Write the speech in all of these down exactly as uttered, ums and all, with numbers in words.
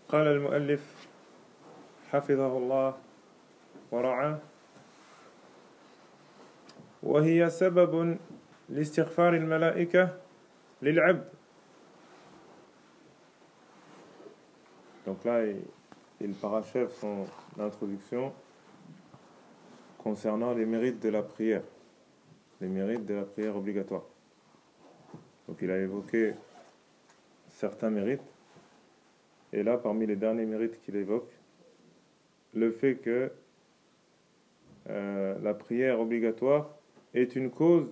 قال المؤلف حفظه الله ورعاه وهي سبب لاستغفار الملائكة للعبد. Donc là, il, il parachève son introduction concernant les mérites de la prière, les mérites de la prière obligatoire. Donc il a évoqué certains mérites, et là, parmi les derniers mérites qu'il évoque, le fait que euh, la prière obligatoire est une cause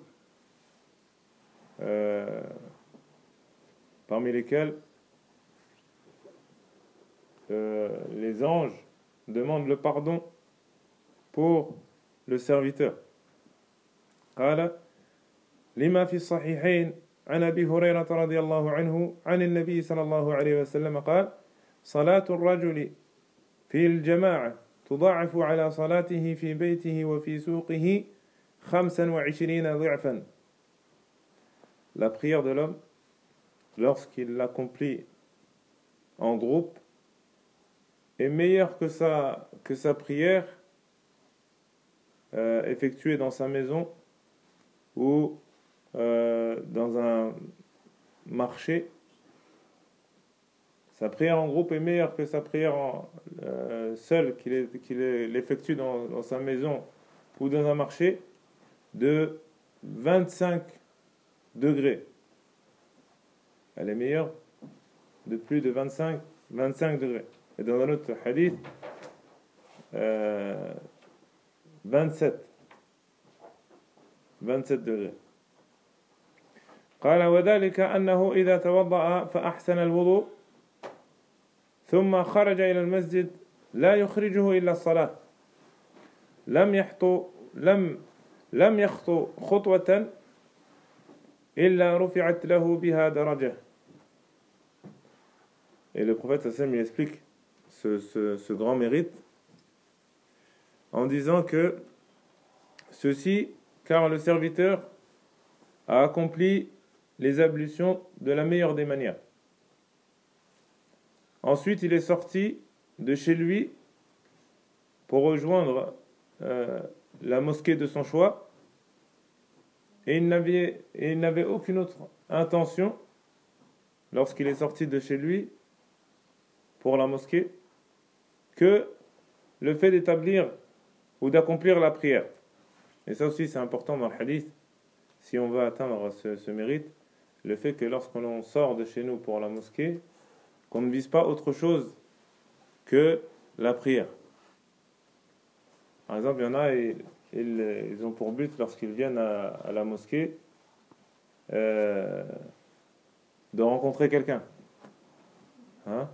euh, parmi lesquelles euh, les anges demandent le pardon pour le serviteur. قال لما في الصحيحين عن أبي هريرة رضي الله عنه عن النبي صلى الله عليه وسلم قال صلاة الرجل في الجماعة تضاعف على صلاته في بيته وفي سوقه خمسا وعشرين ضعفا. La prière de l'homme, lorsqu'il l'accomplit en groupe, est meilleure que sa, que sa prière euh, effectuée dans sa maison ou euh, dans un marché. Sa prière en groupe est meilleure que sa prière en, euh, seule qu'il qu'il l'effectue dans, dans sa maison ou dans un marché de vingt-cinq degrés. Elle est meilleure de plus de vingt-cinq, vingt-cinq degrés. Et dans un autre hadith, euh, vingt-sept. vingt-sept degrés. قال وذلك أنه إذا توضأ فأحسن الوضوء ثم خرج إلى المسجد لا يخرجه إلا الصلاة لم يخطو لم لم يخطو خطوة إلا رفعت له بها درجة. Et le prophète sallam il explique ce, ce, ce grand mérite en disant que ceci, car le serviteur a accompli les ablutions de la meilleure des manières. Ensuite, il est sorti de chez lui pour rejoindre euh, la mosquée de son choix, et il n'avait, et il n'avait aucune autre intention lorsqu'il est sorti de chez lui pour la mosquée que le fait d'établir ou d'accomplir la prière. Et ça aussi c'est important dans le hadith, si on veut atteindre ce, ce mérite, le fait que lorsqu'on sort de chez nous pour la mosquée, qu'on ne vise pas autre chose que la prière. Par exemple, il y en a, ils, ils, ils ont pour but, lorsqu'ils viennent à, à la mosquée, euh, de rencontrer quelqu'un. Hein?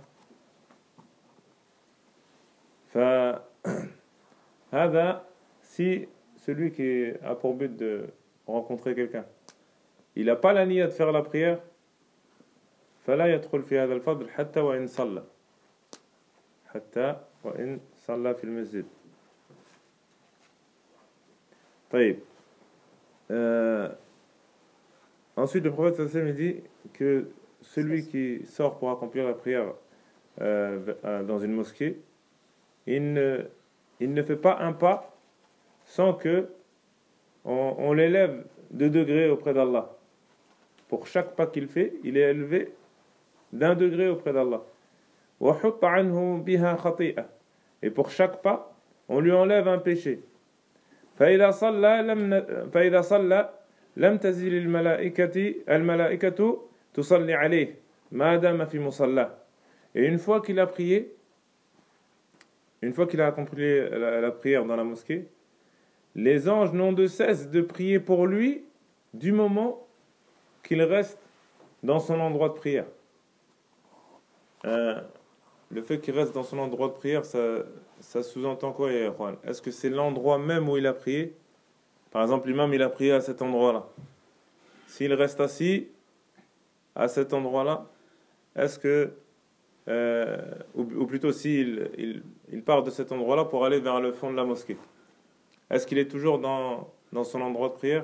فهذا, si celui qui a pour but de rencontrer quelqu'un, il n'a pas la niya de faire la prière, فلا يدخل في هذا الفضل حتى وإن صلى حتى وإن صلى في المسجد. طيب. Euh, ensuite, le prophète sallallahu alayhi wa sallam dit que celui qui sort pour accomplir la prière euh, dans une mosquée, il ne, il ne fait pas un pas sans que on, on l'élève de degrés auprès d'Allah. Pour chaque pas qu'il fait, il est élevé d'un degré auprès d'Allah. وَحُطَّ عَنْهُ بِهَا خَطِيئَةً. Et pour chaque pas, on lui enlève un péché. فإذا صلى لم فإذا صلى لم تزل الملائكة الملائكة تصلي عليه ما دام في مصلاه. Et une fois qu'il a prié, une fois qu'il a accompli la, la prière dans la mosquée, les anges n'ont de cesse de prier pour lui du moment qu'il reste dans son endroit de prière. Euh, le fait qu'il reste dans son endroit de prière, ça, ça sous-entend quoi, Juan? Est-ce que c'est l'endroit même où il a prié? Par exemple, l'imam il a prié à cet endroit-là. S'il reste assis à cet endroit-là, est-ce que, euh, ou, ou plutôt s'il il, il part de cet endroit-là pour aller vers le fond de la mosquée, est-ce qu'il est toujours dans, dans son endroit de prière?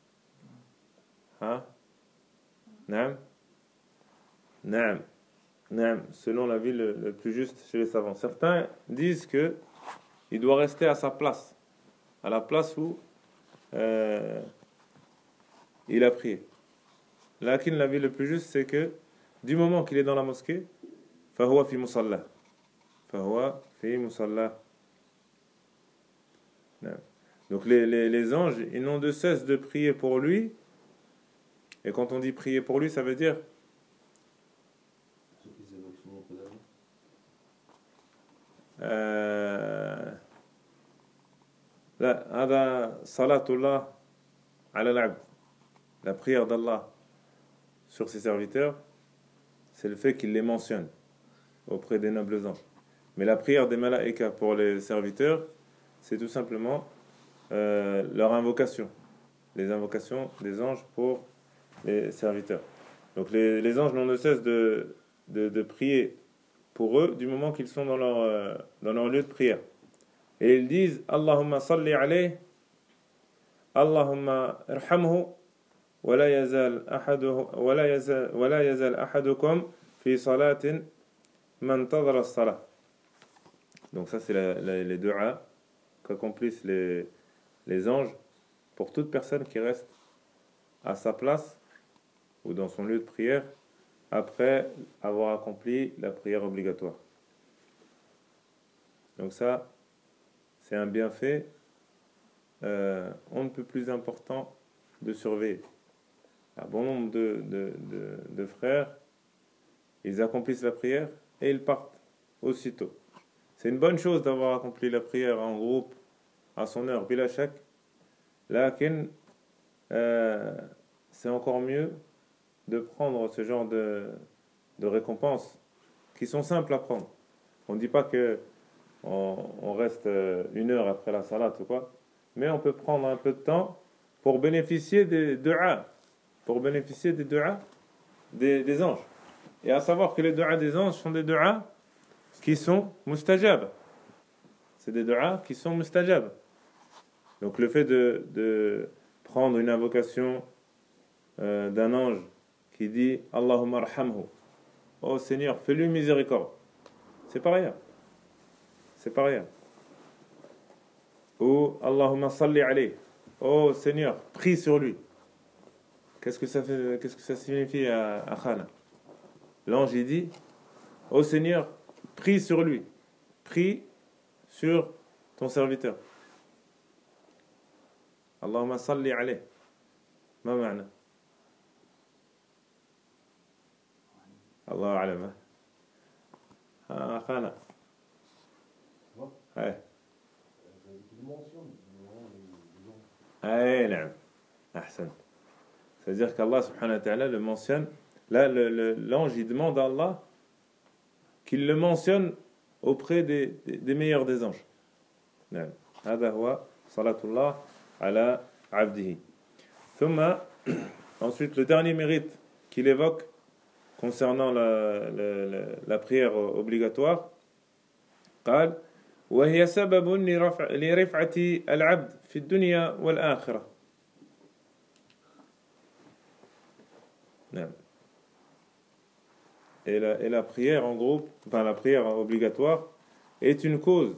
Hein? Naam? Naam. selon l'avis le, le plus juste chez les savants. Certains disent que il doit rester à sa place, à la place où euh, il a prié. Lakin l'avis le plus juste, c'est que du moment qu'il est dans la mosquée, fahuwa fi musalla. Fahuwa fi musalla. Donc les, les, les anges, ils n'ont de cesse de prier pour lui. Et quand on dit prier pour lui, ça veut dire euh, la, hada salatullah ala al-abd. La prière d'Allah sur ses serviteurs, c'est le fait qu'il les mentionne auprès des nobles anges. Mais la prière des malaïkas pour les serviteurs, c'est tout simplement euh, leur invocation, les invocations des anges pour les serviteurs. Donc les, les anges n'ont de cesse de, de, de prier pour eux du moment qu'ils sont dans leur, euh, dans leur lieu de prière. Et ils disent Allahumma salli alayhi, Allahumma irhamhu, wa la yazal ahaduhu wa la yazal wa la yazal ahadukum fi salatin man tadara as-salah. Donc ça c'est la, la, les du'a qu'accomplissent les, les anges pour toute personne qui reste à sa place ou dans son lieu de prière après avoir accompli la prière obligatoire. Donc ça, c'est un bienfait euh, on ne peut plus important de surveiller. Un bon nombre de, de, de, de frères, ils accomplissent la prière et ils partent aussitôt. C'est une bonne chose d'avoir accompli la prière en groupe, à son heure, bila shak. Lakin, euh, c'est encore mieux de prendre ce genre de, de récompenses qui sont simples à prendre. On ne dit pas que on, on reste une heure après la salat ou quoi, mais on peut prendre un peu de temps pour bénéficier des du'a, pour bénéficier des du'a des, des anges. Et à savoir que les du'a des anges sont des du'a qui sont mustajab. C'est des du'a qui sont mustajab. Donc le fait de, de prendre une invocation euh, d'un ange qui dit Allahumma arhamhu, oh Seigneur, fais-lui miséricorde, c'est pas rien. C'est pas rien. Ou Allahumma salli alayhi, oh Seigneur, prie sur lui. Qu'est-ce que ça fait, qu'est-ce que ça signifie à, à Khana? L'ange il dit oh Seigneur, prie sur lui, prie sur ton serviteur. Allahumma salli alayhi. Ma ma'na? Allah a'lam. Ah, Khana. Ouais. Ah, نعم. Ahsan. C'est-à-dire qu'Allah subhanahu wa ta'ala le mentionne. Là, le, le, l'ange, il demande à Allah qu'il le mentionne auprès des, des, des meilleurs des anges. نعم. هذا هو صلاة الله على عبده. ثم, ensuite, le dernier mérite qu'il évoque concernant la, la, la, la prière obligatoire, قال وهي سبب لرفع لرفعة العبد في الدنيا والآخرة. نعم. Et la, et la prière en groupe, enfin la prière obligatoire, est une cause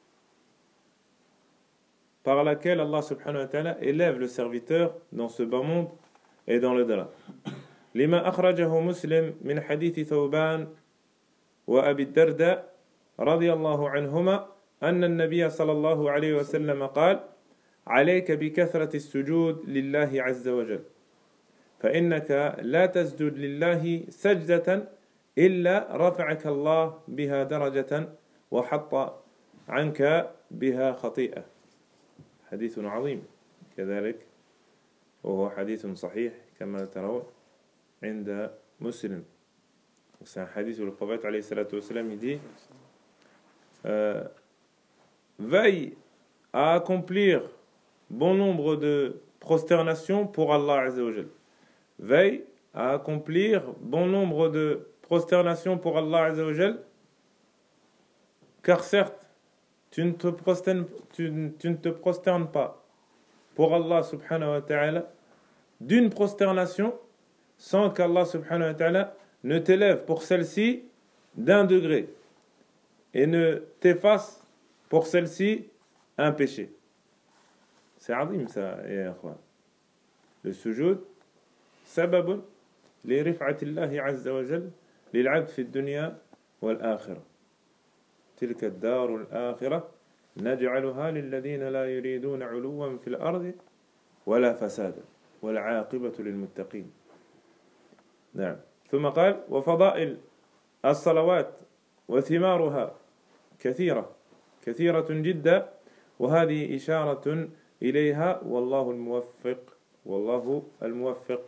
par laquelle Allah subhanahu wa ta'ala élève le serviteur dans ce bas monde et dans le delà. لما أخرجه مسلم من حديث ثوبان وأبي الدرداء رضي الله عنهما أن النبي صلى الله عليه وسلم قال عليك بكثرة السجود لله عز وجل فإنك لا تسجد لله سجدة إلا رفعك الله بها درجة وحط عنك بها خطيئة. حديث عظيم كذلك وهو حديث صحيح كما ترون عند مسلم. C'est un hadith où le prophète alayhi salatu wassalam, il dit euh, veille à accomplir bon nombre de prosternations pour Allah Azza wa Jal. Veille à accomplir bon nombre de prosternations pour Allah Azza wa Jal, car certes tu ne te prosternes, tu, tu ne te prosternes pas pour Allah subhanahu wa ta'ala d'une prosternation sans qu'Allah subhanahu wa ta'ala ne t'élève pour celle-ci d'un degré et ne t'efface pour celle-ci un péché. C'est azim ça, ya ikhwan. Le sujoud, sababun li rif'ati Allah azza wa jal lil'abd fi dunya wal akhirah. تلك الدار الآخرة نجعلها للذين لا يريدون علوا في الأرض ولا فسادا والعاقبة للمتقين. نعم. ثم قال وفضائل الصلوات وثمارها كثيرة كثيرة جدا وهذه إشارة إليها والله الموفق والله الموفق.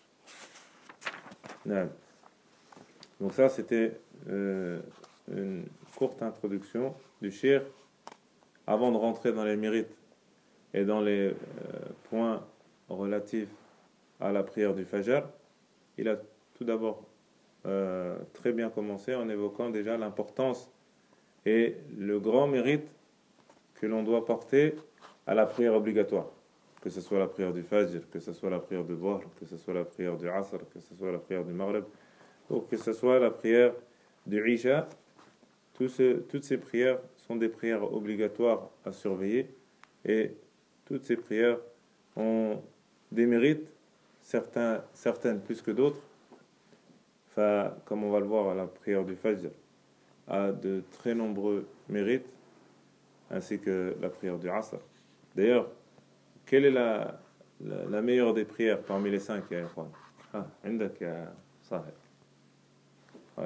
نعم. Donc ça c'était euh, une courte introduction du cheikh avant de rentrer dans les mérites et dans les euh, points relatifs à la prière du Fajr. Il a tout d'abord euh, très bien commencé en évoquant déjà l'importance et le grand mérite que l'on doit porter à la prière obligatoire, que ce soit la prière du Fajr, que ce soit la prière du Dhuhr, que ce soit la prière du Asr, que ce soit la prière du Maghrib, ou que ce soit la prière du Isha. Tout ce, toutes ces prières sont des prières obligatoires à surveiller et toutes ces prières ont des mérites, certains, certaines plus que d'autres. Enfin, comme on va le voir, la prière du Fajr a de très nombreux mérites, ainsi que la prière du Asr. D'ailleurs, quelle est la, la, la meilleure des prières parmi les cinq, ya ikhwan? Ah, عندك يا صاحب. Ouais.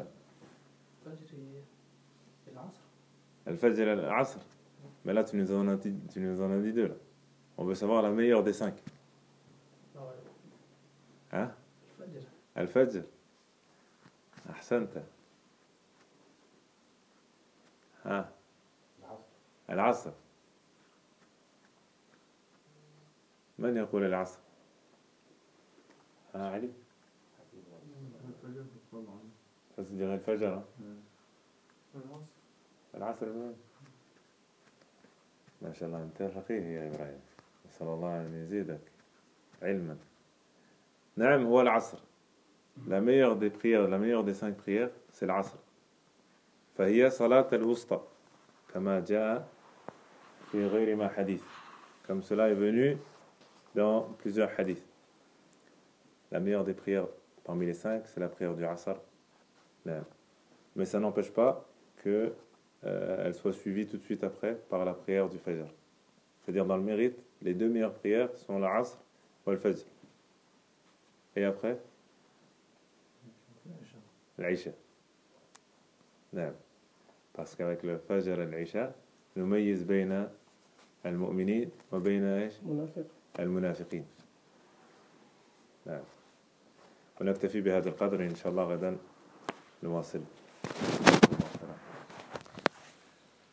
Al-Fajr et Al-Asr. Mais là, tu nous en as dit, tu nous en as dit deux. Là. On veut savoir la meilleure des cinq. Hein? Al-Fajr. Ahsanta. Ah. Al-Asr. من يقول العصر؟ ها علي؟ بس دي الفجر. العصر ما شاء الله أنت فقيه يا إبراهيم نسأل الله أن يزيدك علما. نعم هو العصر. La meilleure des prières, la meilleure des cinq prières, c'est l'Asr. فهي صلاة الوسطى كما جاء في غير ما حديث. Comme cela est venu dans plusieurs hadiths. La meilleure des prières parmi les cinq, c'est la prière du Asr. Mais ça n'empêche pas que euh, elle soit suivie tout de suite après par la prière du Fajr. C'est-à-dire dans le mérite, les deux meilleures prières sont l'Asr ou le Fajr. Et après l'Isha. Parce qu'avec le Fajr et l'Isha, nous نميز بين المؤمنين وبين ايش؟ المنافقين. نعم. ونكتفي بهذا القدر إن شاء الله غدا نواصل.